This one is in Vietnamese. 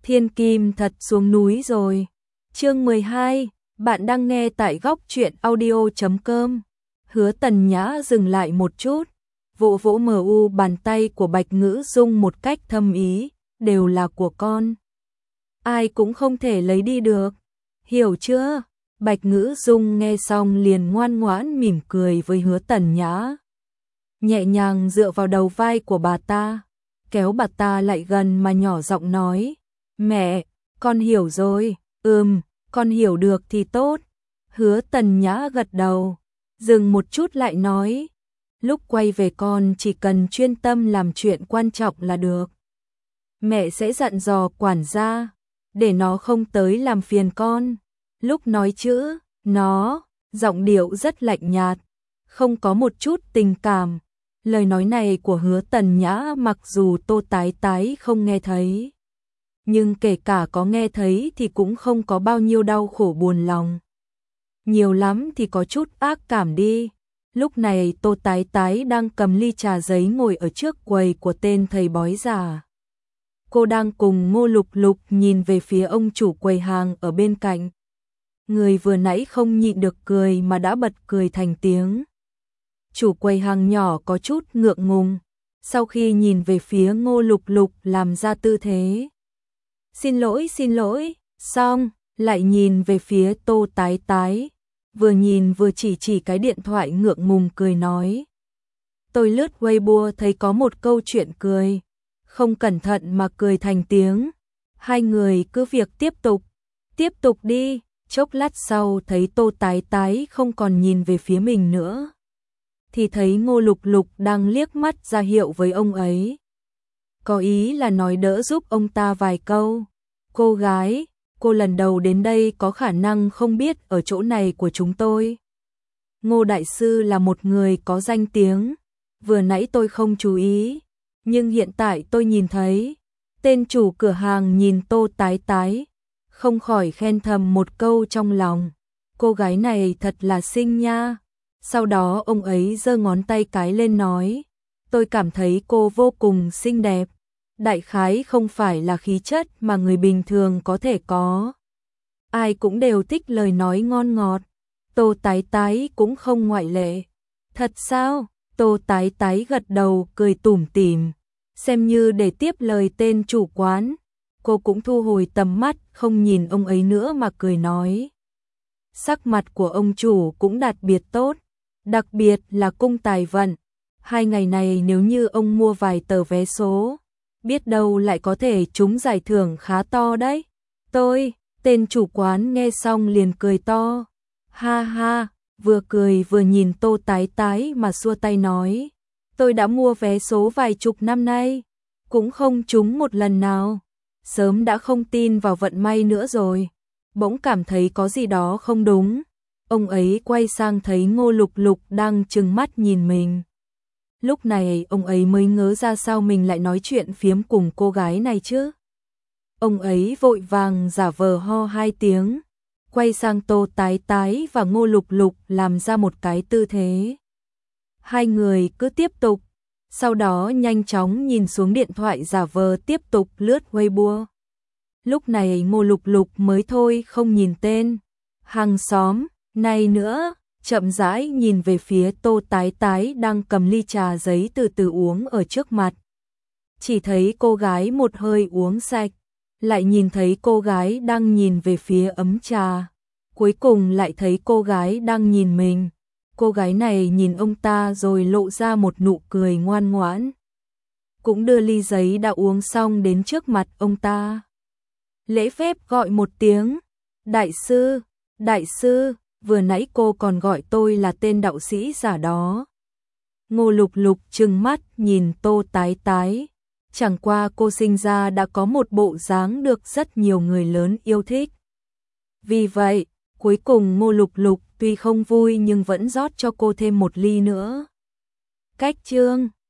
Thiên Kim thật xuống núi rồi. Chương 12, bạn đang nghe tại góc truyện audio.com. Hứa Tần Nhã dừng lại một chút, vỗ vỗ mu bàn tay của Bạch Ngữ Dung một cách thâm ý, đều là của con. Ai cũng không thể lấy đi được, hiểu chưa? Bạch Ngữ Dung nghe xong liền ngoan ngoãn mỉm cười với Hứa Tần Nhã. Nhẹ nhàng dựa vào đầu vai của bà ta, kéo bà ta lại gần mà nhỏ giọng nói, mẹ, con hiểu rồi, con hiểu được thì tốt. Hứa Tần Nhã gật đầu, dừng một chút lại nói, lúc quay về con chỉ cần chuyên tâm làm chuyện quan trọng là được. Mẹ sẽ dặn dò quản gia, để nó không tới làm phiền con. Lúc nói chữ, nó, giọng điệu rất lạnh nhạt, không có một chút tình cảm. Lời nói này của Hứa Tần Nhã mặc dù Tô Tái Tái không nghe thấy, nhưng kể cả có nghe thấy thì cũng không có bao nhiêu đau khổ buồn lòng. Nhiều lắm thì có chút ác cảm đi. Lúc này Tô Tái Tái đang cầm ly trà giấy ngồi ở trước quầy của tên thầy bói già. Cô đang cùng Ngô Lục Lục nhìn về phía ông chủ quầy hàng ở bên cạnh. Người vừa nãy không nhịn được cười mà đã bật cười thành tiếng. Chủ quầy hàng nhỏ có chút ngượng ngùng, sau khi nhìn về phía Ngô Lục Lục làm ra tư thế. Xin lỗi, xong, lại nhìn về phía Tô Tái Tái, vừa nhìn vừa chỉ cái điện thoại ngượng ngùng cười nói. Tôi lướt Weibo thấy có một câu chuyện cười, không cẩn thận mà cười thành tiếng. Hai người cứ việc tiếp tục đi. Chốc lát sau thấy Tô Tái Tái không còn nhìn về phía mình nữa, thì thấy Ngô Lục Lục đang liếc mắt ra hiệu với ông ấy. Có ý là nói đỡ giúp ông ta vài câu. Cô gái, cô lần đầu đến đây có khả năng không biết ở chỗ này của chúng tôi. Ngô Đại Sư là một người có danh tiếng, vừa nãy tôi không chú ý, nhưng hiện tại tôi nhìn thấy. Tên chủ cửa hàng nhìn Tô Tái Tái, không khỏi khen thầm một câu trong lòng. Cô gái này thật là xinh nha. Sau đó ông ấy giơ ngón tay cái lên nói, tôi cảm thấy cô vô cùng xinh đẹp. Đại khái không phải là khí chất mà người bình thường có thể có. Ai cũng đều thích lời nói ngon ngọt. Tô Tái Tái cũng không ngoại lệ. Thật sao? Tô Tái Tái gật đầu cười tủm tỉm, xem như để tiếp lời tên chủ quán. Cô cũng thu hồi tầm mắt, không nhìn ông ấy nữa mà cười nói. Sắc mặt của ông chủ cũng đặc biệt tốt, đặc biệt là cung tài vận. 2 ngày này nếu như ông mua vài tờ vé số, biết đâu lại có thể trúng giải thưởng khá to đấy. Tên chủ quán nghe xong liền cười to. Ha ha, vừa cười vừa nhìn Tô Tái Tái mà xua tay nói. Tôi đã mua vé số vài chục năm nay, cũng không trúng một lần nào. Sớm đã không tin vào vận may nữa rồi. Bỗng cảm thấy có gì đó không đúng. Ông ấy quay sang thấy Ngô Lục Lục đang trừng mắt nhìn mình. Lúc này ông ấy mới ngớ ra sao mình lại nói chuyện phiếm cùng cô gái này chứ. Ông ấy vội vàng giả vờ ho 2 tiếng, quay sang Tô Tái Tái và Ngô Lục Lục làm ra một cái tư thế. Hai người cứ tiếp tục, sau đó nhanh chóng nhìn xuống điện thoại giả vờ tiếp tục lướt Weibo. Lúc này Ngô Lục Lục mới thôi không nhìn tên hàng xóm này nữa, chậm rãi nhìn về phía Tô Tái Tái đang cầm ly trà giấy từ từ uống ở trước mặt. Chỉ thấy cô gái một hơi uống sạch, lại nhìn thấy cô gái đang nhìn về phía ấm trà, cuối cùng lại thấy cô gái đang nhìn mình. Cô gái này nhìn ông ta rồi lộ ra một nụ cười ngoan ngoãn, cũng đưa ly giấy đã uống xong đến trước mặt ông ta. Lễ phép gọi một tiếng, đại sư, vừa nãy cô còn gọi tôi là tên đạo sĩ giả đó. Ngô Lục Lục trừng mắt nhìn Tô Tái Tái, chẳng qua cô sinh ra đã có một bộ dáng được rất nhiều người lớn yêu thích. Vì vậy, cuối cùng Ngô Lục Lục tuy không vui nhưng vẫn rót cho cô thêm một ly nữa. Cách chương